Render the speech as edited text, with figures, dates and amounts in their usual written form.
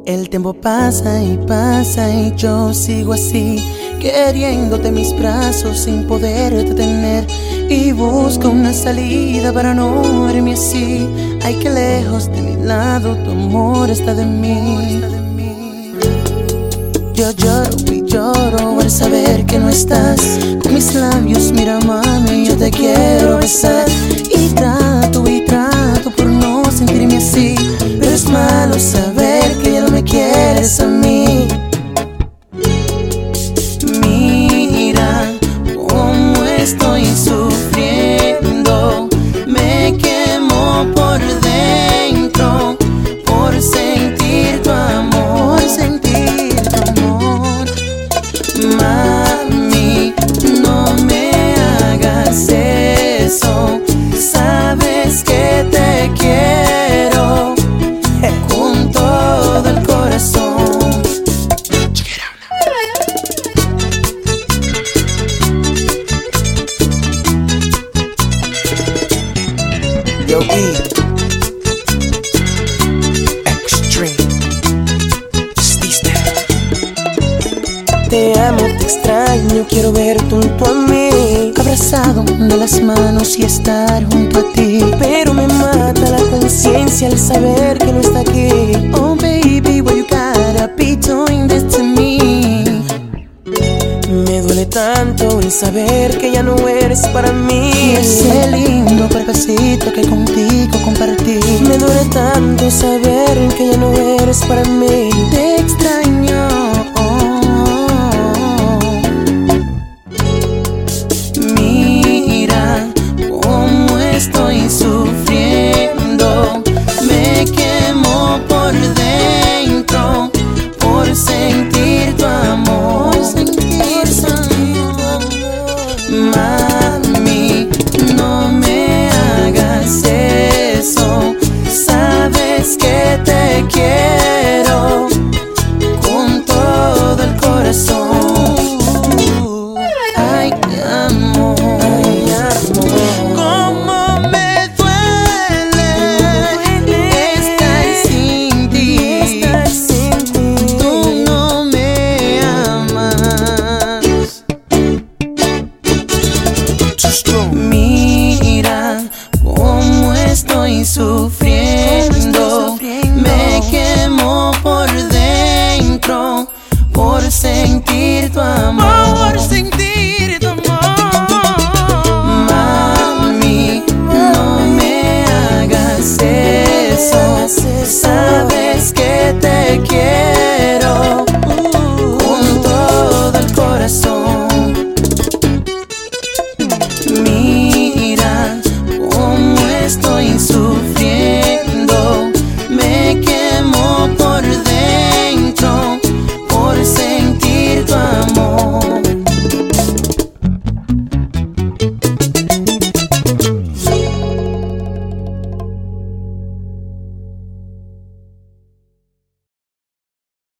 El tiempo pasa y yo sigo así, queriéndote en mis brazos sin poderte tener. Y busco una salida para no verme así. Ay, que lejos de mi lado tu amor está de mí. Yo lloro y lloro al saber que no estás. Con mis labios, mira mami, yo te quiero besar. Y trato por no sentirme así, pero es malo saber que ya no me quieres a mí. Mira cómo estoy sufriendo, me quemo por dentro por sentir tu amor, Mami, no me hagas eso, sabes que te quiero con todo el corazón. Yo, Extreme. Te amo, te extraño, quiero verte junto a mí, abrazado de las manos y estar junto a ti. Pero me mata la conciencia al saber que no está aquí. Oh baby, why you gotta be doing this to me? Me duele tanto el saber que ya no eres para mí. Y ese lindo cuerpecito que contigo compartí. Me duele tanto saber que ya no eres para mí. Te extraño. Estoy sufriendo, me quemo por dentro por sentir tu amor, Mami, no me hagas eso, sabes que te quiero con todo el corazón. Ay, amor. Mira cómo estoy sufriendo, me quemo por dentro por sentir tu amor, Mami, no me hagas eso,